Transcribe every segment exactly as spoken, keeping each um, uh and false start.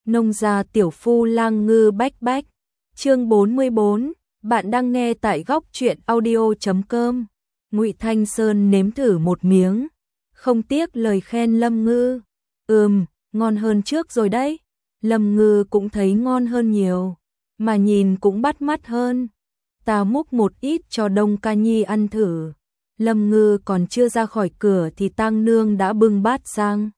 Nông gia tiểu phu lang ngư bách bách. Chương bốn mươi bốn, bạn đang nghe tại góc truyện audio chấm com. Ngụy Thanh Sơn nếm thử một miếng, không tiếc lời khen Lâm Ngư. Ừm, ngon hơn trước rồi đấy. Lâm Ngư cũng thấy ngon hơn nhiều, mà nhìn cũng bắt mắt hơn. Ta múc một ít cho Đông Ca Nhi ăn thử. Lâm Ngư còn chưa ra khỏi cửa thì Tang Nương đã bưng bát sang.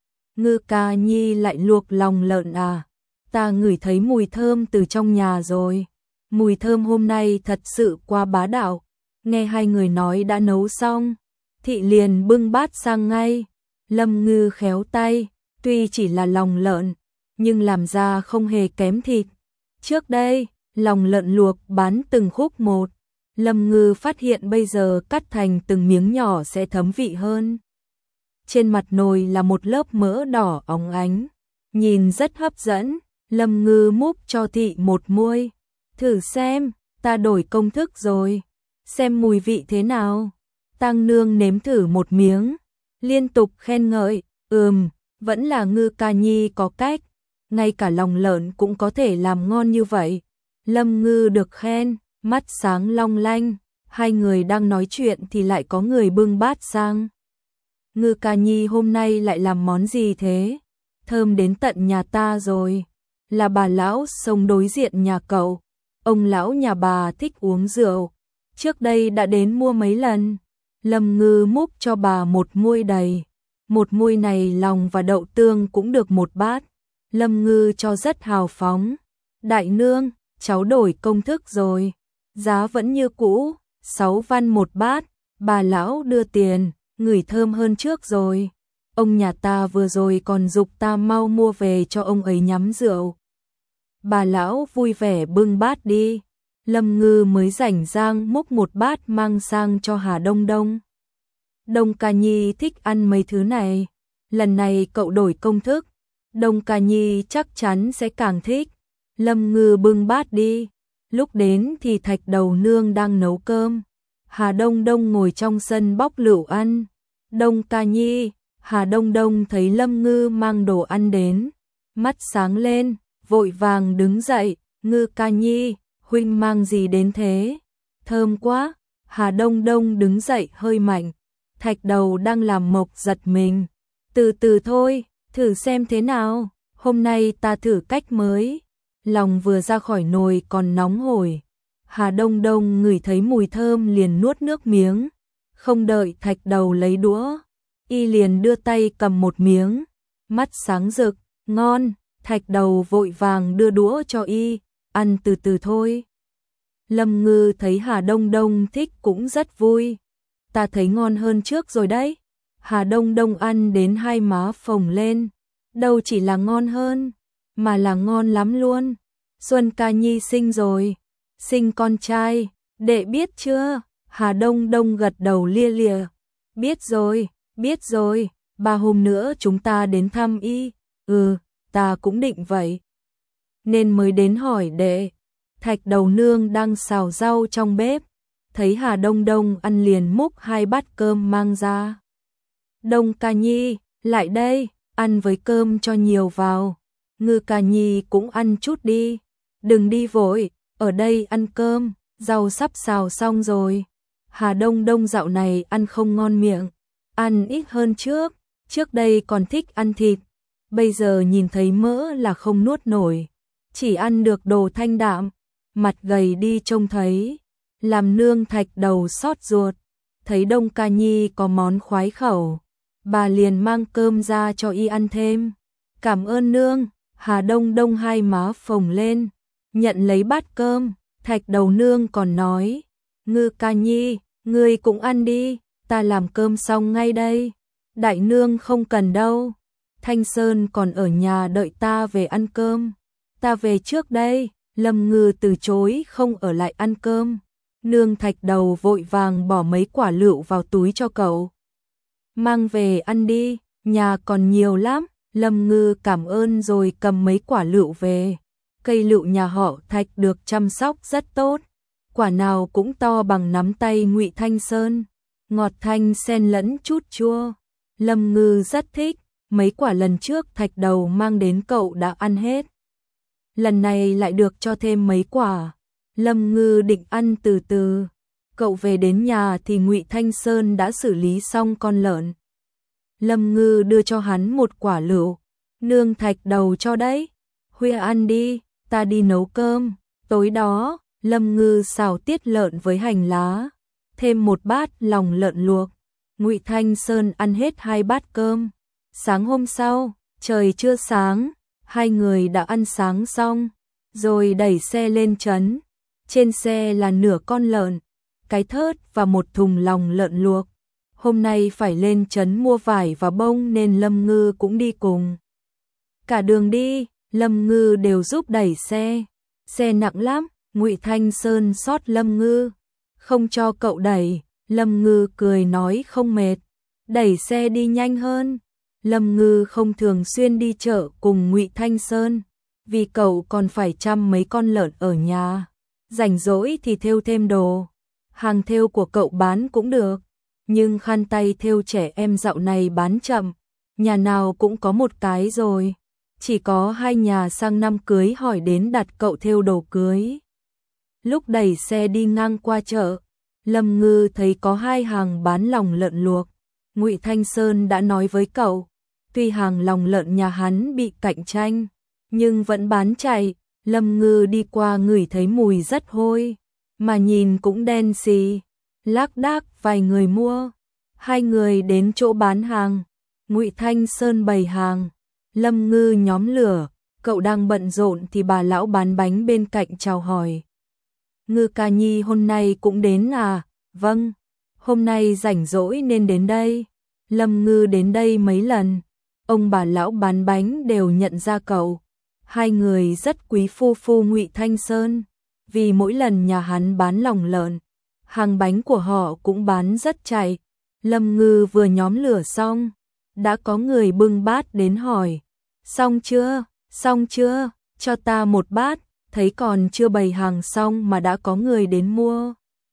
Ngư Ca Nhi lại luộc lòng lợn à? Ta ngửi thấy mùi thơm từ trong nhà rồi. Mùi thơm hôm nay thật sự quá bá đạo. Nghe hai người nói đã nấu xong, thị liền bưng bát sang ngay. Lâm Ngư khéo tay, tuy chỉ là lòng lợn, nhưng làm ra không hề kém thịt. Trước đây, lòng lợn luộc bán từng khúc một. Lâm Ngư phát hiện bây giờ cắt thành từng miếng nhỏ sẽ thấm vị hơn. Trên mặt nồi là một lớp mỡ đỏ óng ánh, nhìn rất hấp dẫn. Lâm Ngư múc cho thị một muôi. Thử xem, ta đổi công thức rồi. Xem mùi vị thế nào. Tang Nương nếm thử một miếng, liên tục khen ngợi. Ừm, vẫn là Ngư Ca Nhi có cách. Ngay cả lòng lợn cũng có thể làm ngon như vậy. Lâm Ngư được khen, mắt sáng long lanh. Hai người đang nói chuyện thì lại có người bưng bát sang. Ngư Ca Nhi hôm nay lại làm món gì thế? Thơm đến tận nhà ta rồi. Là bà lão sống đối diện nhà cậu. Ông lão nhà bà thích uống rượu, trước đây đã đến mua mấy lần. Lâm Ngư múc cho bà một muôi đầy. Một muôi này lòng và đậu tương cũng được một bát. Lâm Ngư cho rất hào phóng. Đại nương, cháu đổi công thức rồi. Giá vẫn như cũ, sáu văn một bát. Bà lão đưa tiền, ngửi thơm hơn trước rồi. Ông nhà ta vừa rồi còn giục ta mau mua về cho ông ấy nhắm rượu. Bà lão vui vẻ bưng bát đi. Lâm Ngư mới rảnh rang múc một bát mang sang cho Hà Đông Đông. Đông Ca Nhi thích ăn mấy thứ này. Lần này cậu đổi công thức, Đông Ca Nhi chắc chắn sẽ càng thích. Lâm Ngư bưng bát đi. Lúc đến thì Thạch Đầu Nương đang nấu cơm. Hà Đông Đông ngồi trong sân bóc lựu ăn. Đông Ca Nhi, Hà Đông Đông thấy Lâm Ngư mang đồ ăn đến, mắt sáng lên, vội vàng đứng dậy. Ngư Ca Nhi, huynh mang gì đến thế? Thơm quá. Hà Đông Đông đứng dậy hơi mạnh. Thạch Đầu đang làm mộc giật mình. Từ từ thôi, thử xem thế nào. Hôm nay ta thử cách mới. Lòng vừa ra khỏi nồi còn nóng hổi. Hà Đông Đông ngửi thấy mùi thơm liền nuốt nước miếng. Không đợi Thạch Đầu lấy đũa, y liền đưa tay cầm một miếng. Mắt sáng rực, ngon. Thạch Đầu vội vàng đưa đũa cho y, ăn từ từ thôi. Lâm Ngư thấy Hà Đông Đông thích cũng rất vui. Ta thấy ngon hơn trước rồi đấy. Hà Đông Đông ăn đến hai má phồng lên. Đâu chỉ là ngon hơn, mà là ngon lắm luôn. Xuân Ca Nhi sinh rồi. Sinh con trai, đệ biết chưa? Hà Đông Đông gật đầu lia lịa. Biết rồi, biết rồi, ba hôm nữa chúng ta đến thăm y. Ừ, ta cũng định vậy, nên mới đến hỏi đệ. Thạch Đầu Nương đang xào rau trong bếp, thấy Hà Đông Đông ăn liền múc hai bát cơm mang ra. Đông Ca Nhi, lại đây, ăn với cơm cho nhiều vào. Ngư Ca Nhi cũng ăn chút đi. Đừng đi vội, ở đây ăn cơm, rau sắp xào xong rồi. Hà Đông Đông dạo này ăn không ngon miệng, ăn ít hơn trước. Trước đây còn thích ăn thịt, bây giờ nhìn thấy mỡ là không nuốt nổi, chỉ ăn được đồ thanh đạm, mặt gầy đi trông thấy. Làm nương Thạch Đầu xót ruột, thấy Đông Ca Nhi có món khoái khẩu, bà liền mang cơm ra cho y ăn thêm. Cảm ơn nương. Hà Đông Đông hai má phồng lên, nhận lấy bát cơm. Thạch Đầu Nương còn nói, Ngư Ca Nhi, ngươi cũng ăn đi, ta làm cơm xong ngay đây. Đại nương không cần đâu, Thanh Sơn còn ở nhà đợi ta về ăn cơm. Ta về trước đây. Lâm Ngư từ chối không ở lại ăn cơm. Nương Thạch Đầu vội vàng bỏ mấy quả lựu vào túi cho cậu. Mang về ăn đi, nhà còn nhiều lắm. Lâm Ngư cảm ơn rồi cầm mấy quả lựu về. Cây lựu nhà họ Thạch được chăm sóc rất tốt, quả nào cũng to bằng nắm tay Ngụy Thanh Sơn, ngọt thanh xen lẫn chút chua. Lâm Ngư rất thích, mấy quả lần trước thạch đầu mang đến cậu đã ăn hết. Lần này lại được cho thêm mấy quả. Lâm Ngư định ăn từ từ. Cậu về đến nhà thì Ngụy Thanh Sơn đã xử lý xong con lợn. Lâm Ngư đưa cho hắn một quả lựu. Nương thạch đầu cho đấy. Khuya ăn đi, ta đi nấu cơm. Tối đó, Lâm Ngư xào tiết lợn với hành lá, thêm một bát lòng lợn luộc. Ngụy Thanh Sơn ăn hết hai bát cơm. Sáng hôm sau, trời chưa sáng, hai người đã ăn sáng xong, rồi đẩy xe lên trấn. Trên xe là nửa con lợn, cái thớt và một thùng lòng lợn luộc. Hôm nay phải lên trấn mua vải và bông nên Lâm Ngư cũng đi cùng. Cả đường đi, Lâm Ngư đều giúp đẩy xe. Xe nặng lắm, Ngụy Thanh Sơn xót Lâm Ngư, không cho cậu đẩy. Lâm Ngư cười nói không mệt, đẩy xe đi nhanh hơn. Lâm Ngư không thường xuyên đi chợ cùng Ngụy Thanh Sơn, vì cậu còn phải chăm mấy con lợn ở nhà. Rảnh rỗi thì thêu thêm đồ. Hàng thêu của cậu bán cũng được, nhưng khăn tay thêu trẻ em dạo này bán chậm, nhà nào cũng có một cái rồi. Chỉ có hai nhà sang năm cưới hỏi đến đặt cậu thêu đồ cưới. Lúc đẩy xe đi ngang qua chợ, Lâm Ngư thấy có hai hàng bán lòng lợn luộc. Ngụy Thanh Sơn đã nói với cậu, tuy hàng lòng lợn nhà hắn bị cạnh tranh, nhưng vẫn bán chạy. Lâm Ngư đi qua ngửi thấy mùi rất hôi, mà nhìn cũng đen xì. Lác đác vài người mua. Hai người đến chỗ bán hàng. Ngụy Thanh Sơn bày hàng, Lâm Ngư nhóm lửa. Cậu đang bận rộn thì bà lão bán bánh bên cạnh chào hỏi. Ngư ca nhi hôm nay cũng đến à? Vâng, hôm nay rảnh rỗi nên đến đây. Lâm Ngư đến đây mấy lần, ông bà lão bán bánh đều nhận ra cậu. Hai người rất quý phu phu Ngụy Thanh Sơn, vì mỗi lần nhà hắn bán lòng lợn, hàng bánh của họ cũng bán rất chạy. Lâm Ngư vừa nhóm lửa xong, đã có người bưng bát đến hỏi, xong chưa, xong chưa, cho ta một bát. Thấy còn chưa bày hàng xong mà đã có người đến mua.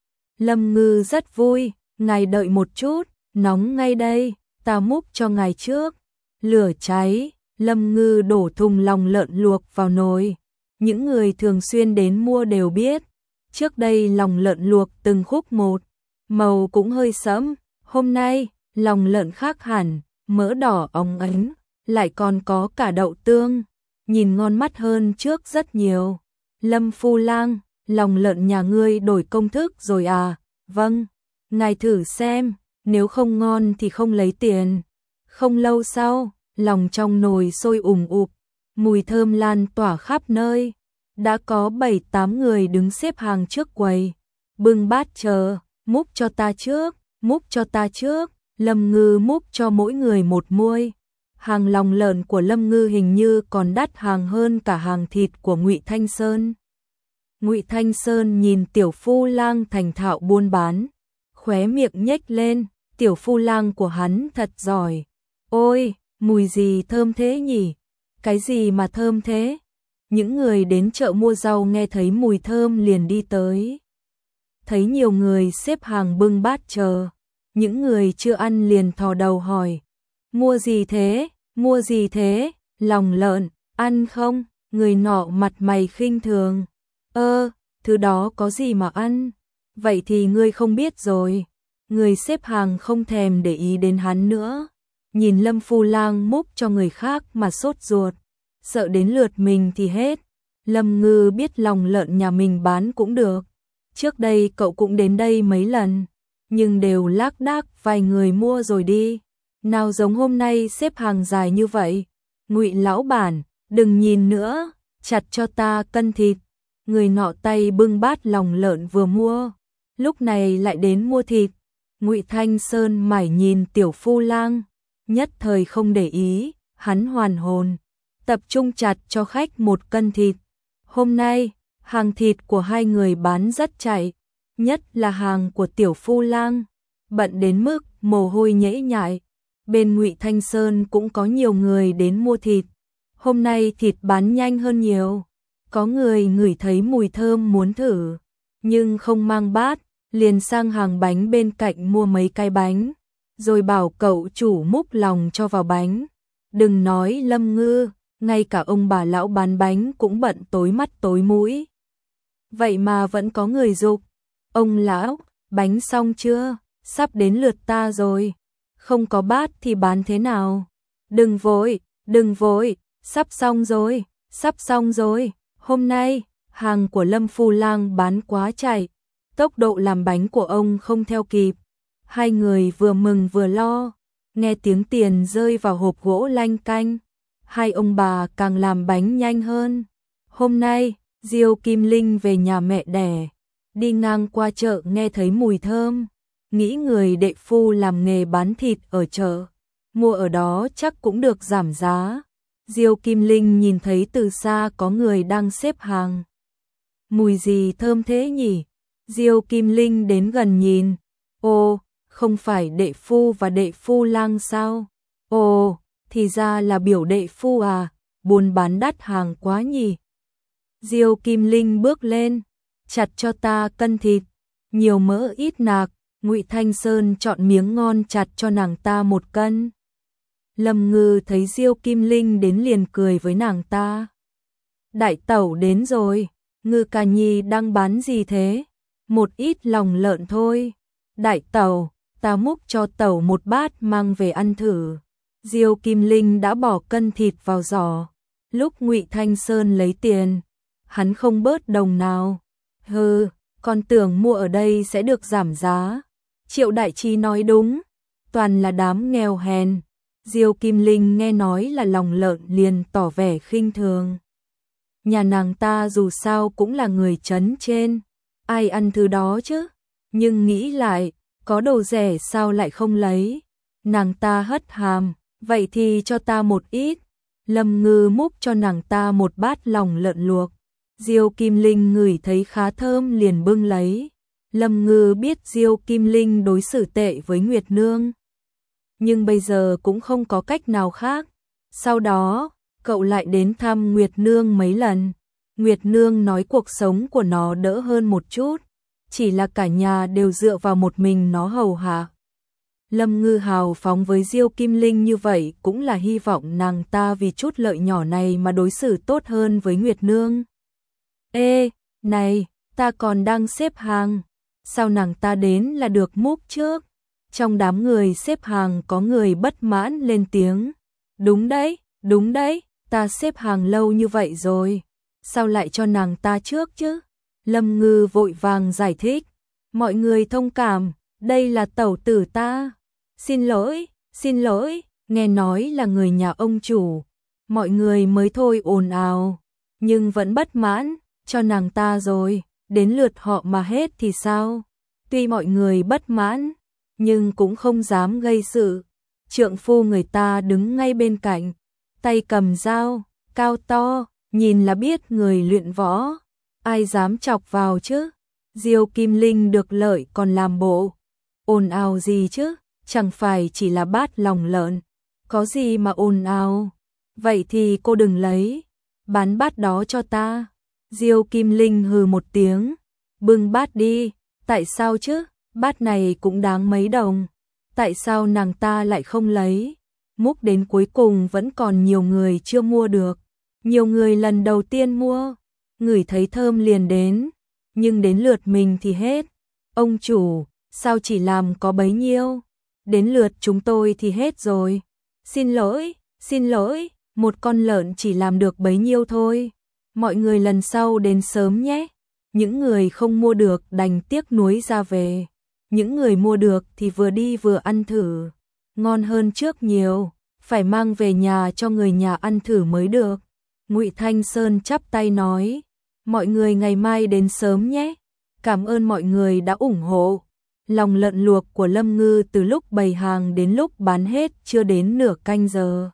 Lâm Ngư rất vui, ngài đợi một chút, nóng ngay đây, ta múc cho ngài trước. Lửa cháy, Lâm Ngư đổ thùng lòng lợn luộc vào nồi. Những người thường xuyên đến mua đều biết, trước đây lòng lợn luộc từng khúc một, màu cũng hơi sẫm. Hôm nay, lòng lợn khác hẳn, mỡ đỏ óng ánh, lại còn có cả đậu tương, nhìn ngon mắt hơn trước rất nhiều. Lâm Phu Lang, lòng lợn nhà ngươi đổi công thức rồi à? Vâng, ngài thử xem, nếu không ngon thì không lấy tiền. Không lâu sau, lòng trong nồi sôi ùm ụp, mùi thơm lan tỏa khắp nơi. Đã có bảy tám người đứng xếp hàng trước quầy, bưng bát chờ. Múc cho ta trước, múc cho ta trước. Lâm Ngư múc cho mỗi người một muôi. Hàng lòng lợn của Lâm Ngư hình như còn đắt hàng hơn cả hàng thịt của Ngụy Thanh Sơn. Ngụy Thanh Sơn nhìn Tiểu Phu Lang thành thạo buôn bán, khóe miệng nhếch lên. Tiểu Phu Lang của hắn thật giỏi. Ôi, mùi gì thơm thế nhỉ? Cái gì mà thơm thế? Những người đến chợ mua rau nghe thấy mùi thơm liền đi tới. Thấy nhiều người xếp hàng bưng bát chờ, những người chưa ăn liền thò đầu hỏi, mua gì thế, mua gì thế, lòng lợn, ăn không? Người nọ mặt mày khinh thường, ơ, thứ đó có gì mà ăn, vậy thì ngươi không biết rồi. Người xếp hàng không thèm để ý đến hắn nữa, nhìn Lâm Phu Lang múc cho người khác mà sốt ruột, sợ đến lượt mình thì hết. Lâm Ngư biết lòng lợn nhà mình bán cũng được, trước đây cậu cũng đến đây mấy lần, nhưng đều lác đác vài người mua rồi đi, nào giống hôm nay xếp hàng dài như vậy. Ngụy lão bản, đừng nhìn nữa, chặt cho ta cân thịt. Người nọ tay bưng bát lòng lợn vừa mua, lúc này lại đến mua thịt. Ngụy Thanh Sơn mải nhìn Tiểu Phu Lang, nhất thời không để ý, hắn hoàn hồn, tập trung chặt cho khách một cân thịt. Hôm nay, hàng thịt của hai người bán rất chạy, nhất là hàng của Tiểu Phu Lang, bận đến mức mồ hôi nhễ nhại. Bên Ngụy Thanh Sơn cũng có nhiều người đến mua thịt, hôm nay thịt bán nhanh hơn nhiều. Có người ngửi thấy mùi thơm muốn thử, nhưng không mang bát, liền sang hàng bánh bên cạnh mua mấy cái bánh, rồi bảo cậu chủ múc lòng cho vào bánh. Đừng nói Lâm Ngư, ngay cả ông bà lão bán bánh cũng bận tối mắt tối mũi. Vậy mà vẫn có người giục, ông lão, bánh xong chưa, sắp đến lượt ta rồi, không có bát thì bán thế nào? Đừng vội, đừng vội, sắp xong rồi, sắp xong rồi, hôm nay, hàng của Lâm Phu Lang bán quá chạy, tốc độ làm bánh của ông không theo kịp. Hai người vừa mừng vừa lo, nghe tiếng tiền rơi vào hộp gỗ lanh canh, hai ông bà càng làm bánh nhanh hơn. Hôm nay, Diêu Kim Linh về nhà mẹ đẻ, đi ngang qua chợ nghe thấy mùi thơm, nghĩ người đệ phu làm nghề bán thịt ở chợ, mua ở đó chắc cũng được giảm giá. Diêu Kim Linh nhìn thấy từ xa có người đang xếp hàng. Mùi gì thơm thế nhỉ? Diêu Kim Linh đến gần nhìn. Ồ, không phải đệ phu và đệ phu lang sao? Ồ, thì ra là biểu đệ phu à, buôn bán đắt hàng quá nhỉ. Diêu Kim Linh bước lên, chặt cho ta cân thịt, nhiều mỡ ít nạc. Ngụy Thanh Sơn chọn miếng ngon chặt cho nàng ta một cân. Lâm Ngư thấy Diêu Kim Linh đến liền cười với nàng ta. Đại tẩu đến rồi, Ngư ca nhi đang bán gì thế? Một ít lòng lợn thôi. Đại tẩu, ta múc cho tẩu một bát mang về ăn thử. Diêu Kim Linh đã bỏ cân thịt vào giỏ. Lúc Ngụy Thanh Sơn lấy tiền, hắn không bớt đồng nào. Hừ, con tưởng mua ở đây sẽ được giảm giá. Triệu Đại Trí nói đúng, toàn là đám nghèo hèn. Diêu Kim Linh nghe nói là lòng lợn liền tỏ vẻ khinh thường. Nhà nàng ta dù sao cũng là người trấn trên, ai ăn thứ đó chứ? Nhưng nghĩ lại, có đồ rẻ sao lại không lấy? Nàng ta hất hàm, vậy thì cho ta một ít. Lâm Ngư múc cho nàng ta một bát lòng lợn luộc. Diêu Kim Linh ngửi thấy khá thơm liền bưng lấy. Lâm Ngư biết Diêu Kim Linh đối xử tệ với Nguyệt Nương, nhưng bây giờ cũng không có cách nào khác. Sau đó, cậu lại đến thăm Nguyệt Nương mấy lần. Nguyệt Nương nói cuộc sống của nó đỡ hơn một chút, chỉ là cả nhà đều dựa vào một mình nó hầu hạ. Lâm Ngư hào phóng với Diêu Kim Linh như vậy cũng là hy vọng nàng ta vì chút lợi nhỏ này mà đối xử tốt hơn với Nguyệt Nương. Ê, này, ta còn đang xếp hàng. Sao nàng ta đến là được múc trước? Trong đám người xếp hàng có người bất mãn lên tiếng. Đúng đấy, đúng đấy, ta xếp hàng lâu như vậy rồi. Sao lại cho nàng ta trước chứ? Lâm Ngư vội vàng giải thích. Mọi người thông cảm, đây là tẩu tử ta. Xin lỗi, xin lỗi, nghe nói là người nhà ông chủ. Mọi người mới thôi ồn ào, nhưng vẫn bất mãn, cho nàng ta rồi. Đến lượt họ mà hết thì sao? Tuy mọi người bất mãn, nhưng cũng không dám gây sự. Trượng phu người ta đứng ngay bên cạnh, tay cầm dao, cao to, nhìn là biết người luyện võ. Ai dám chọc vào chứ? Diêu Kim Linh được lợi còn làm bộ. Ồn ào gì chứ? Chẳng phải chỉ là bát lòng lợn. Có gì mà ồn ào? Vậy thì cô đừng lấy. Bán bát đó cho ta. Diêu Kim Linh hừ một tiếng. Bưng bát đi. Tại sao chứ? Bát này cũng đáng mấy đồng. Tại sao nàng ta lại không lấy? Múc đến cuối cùng vẫn còn nhiều người chưa mua được. Nhiều người lần đầu tiên mua, ngửi thấy thơm liền đến, nhưng đến lượt mình thì hết. Ông chủ, sao chỉ làm có bấy nhiêu? Đến lượt chúng tôi thì hết rồi. Xin lỗi, xin lỗi, một con lợn chỉ làm được bấy nhiêu thôi. Mọi người lần sau đến sớm nhé. Những người không mua được đành tiếc nuối ra về. Những người mua được thì vừa đi vừa ăn thử. Ngon hơn trước nhiều, phải mang về nhà cho người nhà ăn thử mới được. Ngụy Thanh Sơn chắp tay nói, mọi người ngày mai đến sớm nhé. Cảm ơn mọi người đã ủng hộ. Lòng lợn luộc của Lâm Ngư từ lúc bày hàng đến lúc bán hết chưa đến nửa canh giờ.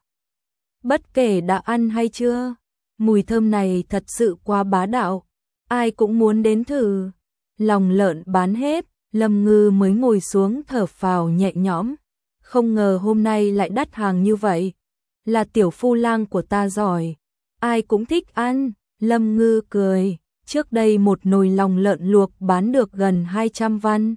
Bất kể đã ăn hay chưa, mùi thơm này thật sự quá bá đạo. Ai cũng muốn đến thử. Lòng lợn bán hết, Lâm Ngư mới ngồi xuống thở phào nhẹ nhõm. Không ngờ hôm nay lại đắt hàng như vậy. Là tiểu phu lang của ta giỏi. Ai cũng thích ăn. Lâm Ngư cười. Trước đây một nồi lòng lợn luộc bán được gần hai trăm văn.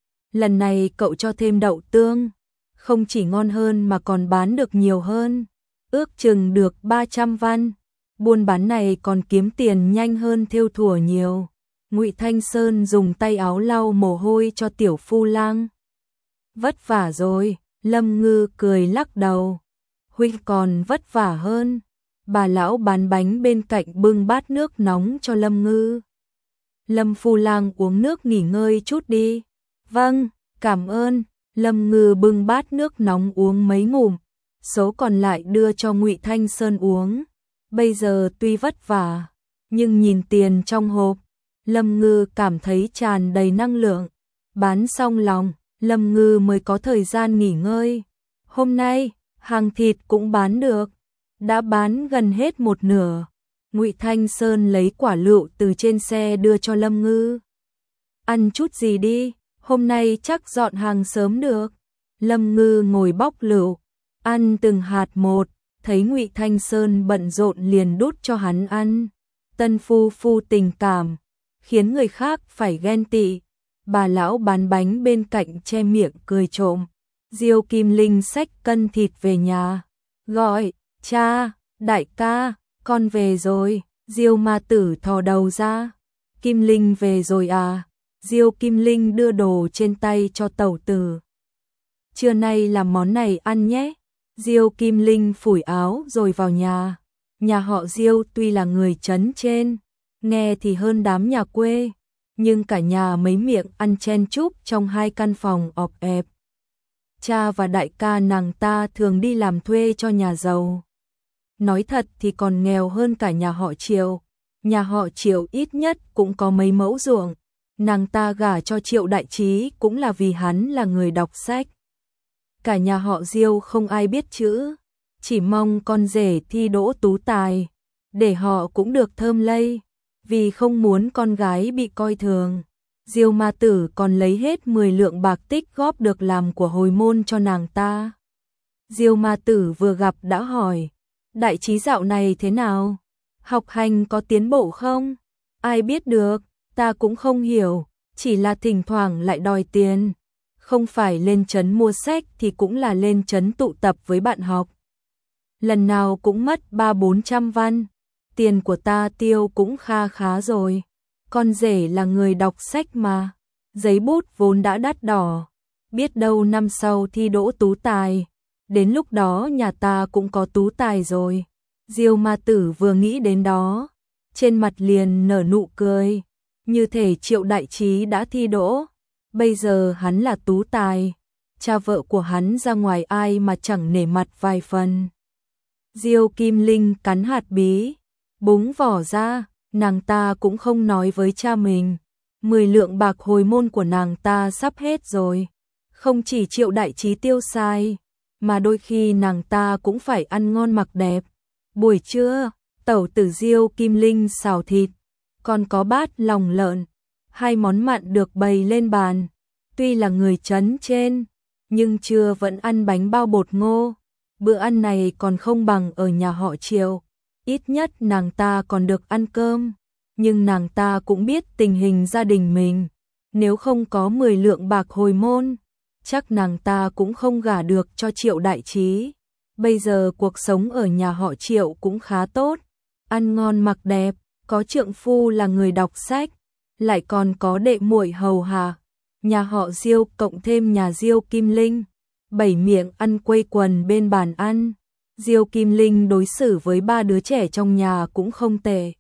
Lần này cậu cho thêm đậu tương. Không chỉ ngon hơn mà còn bán được nhiều hơn. ước chừng được ba trăm văn. Buôn bán này còn kiếm tiền nhanh hơn thêu thùa nhiều. Ngụy Thanh Sơn dùng tay áo lau mồ hôi cho tiểu phu lang. Vất vả rồi, Lâm Ngư cười lắc đầu. Huynh còn vất vả hơn. Bà lão bán bánh bên cạnh bưng bát nước nóng cho Lâm Ngư. Lâm phu lang uống nước nghỉ ngơi chút đi. Vâng, cảm ơn. Lâm Ngư bưng bát nước nóng uống mấy ngụm, số còn lại đưa cho Ngụy Thanh Sơn uống. Bây giờ tuy vất vả, nhưng nhìn tiền trong hộp, Lâm Ngư cảm thấy tràn đầy năng lượng. Bán xong lòng, Lâm Ngư mới có thời gian nghỉ ngơi. Hôm nay, hàng thịt cũng bán được, đã bán gần hết một nửa. Ngụy Thanh Sơn lấy quả lựu từ trên xe đưa cho Lâm Ngư. Ăn chút gì đi, hôm nay chắc dọn hàng sớm được. Lâm Ngư ngồi bóc lựu, ăn từng hạt một, thấy Ngụy Thanh Sơn bận rộn liền đút cho hắn ăn. Tân phu phu tình cảm, khiến người khác phải ghen tị. Bà lão bán bánh bên cạnh che miệng cười trộm. Diêu Kim Linh xách cân thịt về nhà, gọi, cha, đại ca, con về rồi. Diêu Ma Tử thò đầu ra, Kim Linh về rồi à? Diêu Kim Linh đưa đồ trên tay cho tẩu tử. Trưa nay làm món này ăn nhé. Diêu Kim Linh phủi áo rồi vào nhà. Nhà họ Diêu tuy là người trấn trên, nghe thì hơn đám nhà quê, nhưng cả nhà mấy miệng ăn chen chúc trong hai căn phòng ọp ẹp. Cha và đại ca nàng ta thường đi làm thuê cho nhà giàu. Nói thật thì còn nghèo hơn cả nhà họ Triệu. Nhà họ Triệu ít nhất cũng có mấy mẫu ruộng. Nàng ta gả cho Triệu Đại Trí cũng là vì hắn là người đọc sách. Cả nhà họ Diêu không ai biết chữ, chỉ mong con rể thi đỗ tú tài, để họ cũng được thơm lây, vì không muốn con gái bị coi thường. Diêu Ma Tử còn lấy hết mười lượng bạc tích góp được làm của hồi môn cho nàng ta. Diêu Ma Tử vừa gặp đã hỏi, Đại Trí dạo này thế nào? Học hành có tiến bộ không? Ai biết được, ta cũng không hiểu, chỉ là thỉnh thoảng lại đòi tiền. Không phải lên trấn mua sách thì cũng là lên trấn tụ tập với bạn học. Lần nào cũng mất ba bốn trăm văn, tiền của ta tiêu cũng kha khá rồi. Con rể là người đọc sách mà, giấy bút vốn đã đắt đỏ, biết đâu năm sau thi đỗ tú tài, đến lúc đó nhà ta cũng có tú tài rồi. Diêu Ma Tử vừa nghĩ đến đó, trên mặt liền nở nụ cười, như thể Triệu Đại Trí đã thi đỗ, bây giờ hắn là tú tài, cha vợ của hắn ra ngoài ai mà chẳng nể mặt vài phần. Diêu Kim Linh cắn hạt bí, búng vỏ ra, nàng ta cũng không nói với cha mình. Mười lượng bạc hồi môn của nàng ta sắp hết rồi, không chỉ Triệu Đại Trí tiêu xài, mà đôi khi nàng ta cũng phải ăn ngon mặc đẹp. Buổi trưa, tẩu tử Diêu Kim Linh xào thịt, còn có bát lòng lợn, hai món mặn được bày lên bàn. Tuy là người trấn trên, nhưng trưa vẫn ăn bánh bao bột ngô. Bữa ăn này còn không bằng ở nhà họ Triệu, ít nhất nàng ta còn được ăn cơm. Nhưng nàng ta cũng biết tình hình gia đình mình, nếu không có mười lượng bạc hồi môn, chắc nàng ta cũng không gả được cho Triệu Đại Trí. Bây giờ cuộc sống ở nhà họ Triệu cũng khá tốt, ăn ngon mặc đẹp, có trượng phu là người đọc sách, lại còn có đệ muội hầu hạ. Nhà họ Diêu cộng thêm nhà Diêu Kim Linh, bảy miệng ăn quây quần bên bàn ăn. Diêu Kim Linh đối xử với ba đứa trẻ trong nhà cũng không tệ.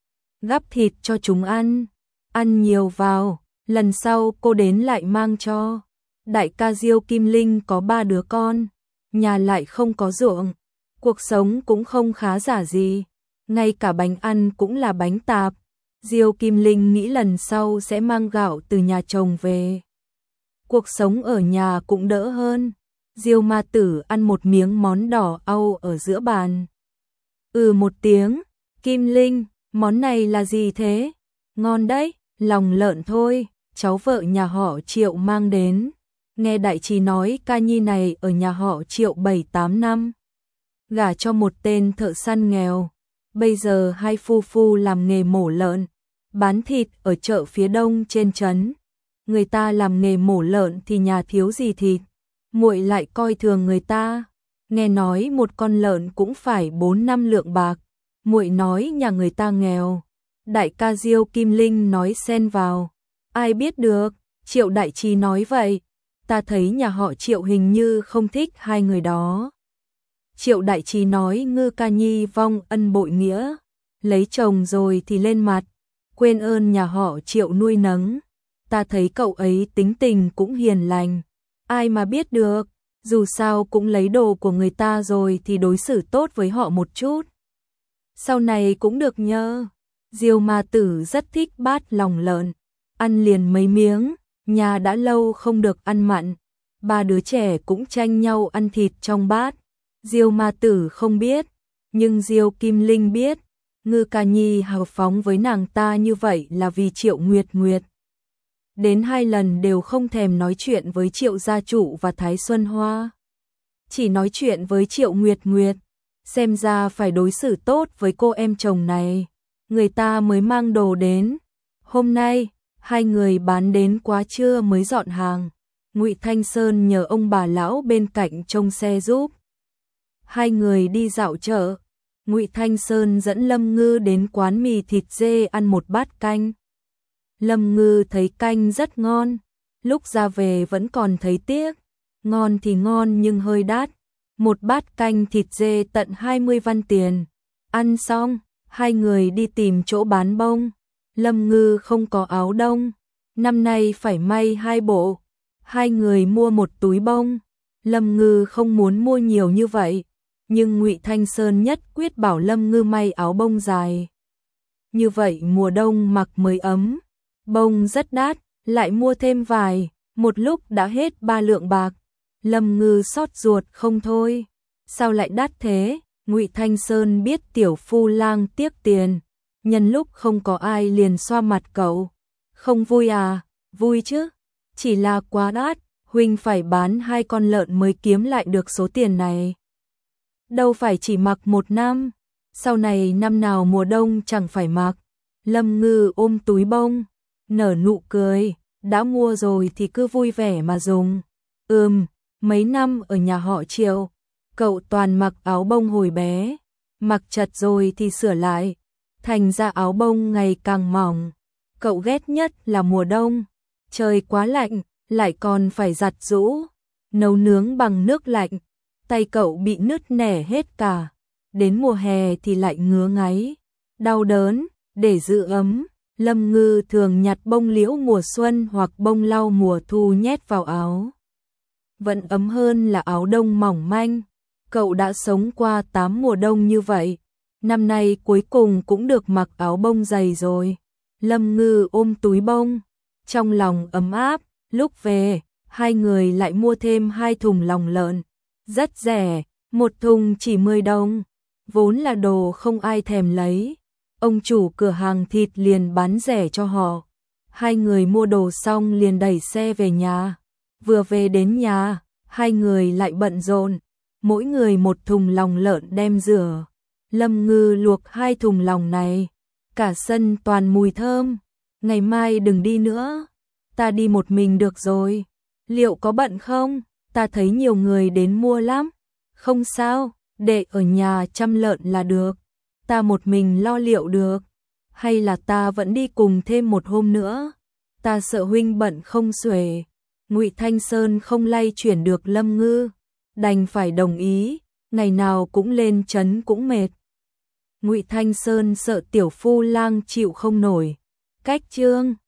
Gắp thịt cho chúng ăn, ăn nhiều vào, lần sau cô đến lại mang cho. Đại ca Diêu Kim Linh có ba đứa con, nhà lại không có ruộng, cuộc sống cũng không khá giả gì, ngay cả bánh ăn cũng là bánh tạp. Diêu Kim Linh nghĩ lần sau sẽ mang gạo từ nhà chồng về. Cuộc sống ở nhà cũng đỡ hơn. Diêu Ma Tử ăn một miếng món đỏ au ở giữa bàn. Ừ một tiếng, Kim Linh, món này là gì thế? Ngon đấy, lòng lợn thôi, cháu vợ nhà họ Triệu mang đến. Nghe Đại Trí nói ca nhi này ở nhà họ Triệu bảy tám năm. Gả cho một tên thợ săn nghèo. Bây giờ hai phu phu làm nghề mổ lợn, bán thịt ở chợ phía đông trên trấn. Người ta làm nghề mổ lợn thì nhà thiếu gì thịt, muội lại coi thường người ta. Nghe nói một con lợn cũng phải bốn năm lượng bạc, muội nói nhà người ta nghèo. Đại ca Diêu Kim Linh nói xen vào. Ai biết được, Triệu Đại Trí nói vậy. Ta thấy nhà họ Triệu hình như không thích hai người đó. Triệu Đại Trí nói Ngư ca nhi vong ân bội nghĩa. Lấy chồng rồi thì lên mặt, quên ơn nhà họ Triệu nuôi nấng. Ta thấy cậu ấy tính tình cũng hiền lành. Ai mà biết được, dù sao cũng lấy đồ của người ta rồi thì đối xử tốt với họ một chút. Sau này cũng được nhờ. Diêu Ma Tử rất thích bát lòng lợn, ăn liền mấy miếng, nhà đã lâu không được ăn mặn. Ba đứa trẻ cũng tranh nhau ăn thịt trong bát. Diêu Ma Tử không biết, nhưng Diêu Kim Linh biết. Ngư ca nhi hào phóng với nàng ta như vậy là vì Triệu Nguyệt Nguyệt. Đến hai lần đều không thèm nói chuyện với Triệu gia chủ và Thái Xuân Hoa. Chỉ nói chuyện với Triệu Nguyệt Nguyệt, xem ra phải đối xử tốt với cô em chồng này. Người ta mới mang đồ đến. Hôm nay, hai người bán đến quá trưa mới dọn hàng. Ngụy Thanh Sơn nhờ ông bà lão bên cạnh trông xe giúp. Hai người đi dạo chợ. Ngụy Thanh Sơn dẫn Lâm Ngư đến quán mì thịt dê ăn một bát canh. Lâm Ngư thấy canh rất ngon, lúc ra về vẫn còn thấy tiếc. Ngon thì ngon nhưng hơi đắt. Một bát canh thịt dê tận hai mươi văn tiền. Ăn xong, hai người đi tìm chỗ bán bông. Lâm Ngư không có áo đông, năm nay phải may hai bộ. Hai người mua một túi bông. Lâm Ngư không muốn mua nhiều như vậy, nhưng Ngụy Thanh Sơn nhất quyết bảo Lâm Ngư may áo bông dài. Như vậy mùa đông mặc mới ấm. Bông rất đắt, lại mua thêm vài, một lúc đã hết ba lượng bạc. Lâm Ngư xót ruột không thôi. Sao lại đắt thế? Ngụy Thanh Sơn biết tiểu phu lang tiếc tiền, nhân lúc không có ai liền xoa mặt cậu. Không vui à? Vui chứ, chỉ là quá đắt, huynh phải bán hai con lợn mới kiếm lại được số tiền này. Đâu phải chỉ mặc một năm, sau này năm nào mùa đông chẳng phải mặc. Lâm Ngư ôm túi bông, nở nụ cười, đã mua rồi thì cứ vui vẻ mà dùng. Ừm, mấy năm ở nhà họ Triệu, cậu toàn mặc áo bông hồi bé, mặc chật rồi thì sửa lại, thành ra áo bông ngày càng mỏng. Cậu ghét nhất là mùa đông, trời quá lạnh, lại còn phải giặt giũ, nấu nướng bằng nước lạnh, tay cậu bị nứt nẻ hết cả. Đến mùa hè thì lại ngứa ngáy, đau đớn. Để giữ ấm, Lâm Ngư thường nhặt bông liễu mùa xuân hoặc bông lau mùa thu nhét vào áo. Vẫn ấm hơn là áo đông mỏng manh. Cậu đã sống qua tám mùa đông như vậy, năm nay cuối cùng cũng được mặc áo bông dày rồi. Lâm Ngư ôm túi bông, trong lòng ấm áp. Lúc về, hai người lại mua thêm hai thùng lòng lợn, rất rẻ, một thùng chỉ mười đồng, vốn là đồ không ai thèm lấy. Ông chủ cửa hàng thịt liền bán rẻ cho họ. Hai người mua đồ xong liền đẩy xe về nhà. Vừa về đến nhà, hai người lại bận rộn, mỗi người một thùng lòng lợn đem rửa. Lâm Ngư luộc hai thùng lòng này, cả sân toàn mùi thơm. Ngày mai đừng đi nữa, ta đi một mình được rồi. Liệu có bận không? Ta thấy nhiều người đến mua lắm. Không sao, để ở nhà chăm lợn là được. Ta một mình lo liệu được. Hay là ta vẫn đi cùng thêm một hôm nữa? Ta sợ huynh bận không xuể. Ngụy Thanh Sơn không lay chuyển được Lâm Ngư, đành phải đồng ý, ngày nào cũng lên trấn cũng mệt. Ngụy Thanh Sơn sợ tiểu phu lang chịu không nổi. Cách chương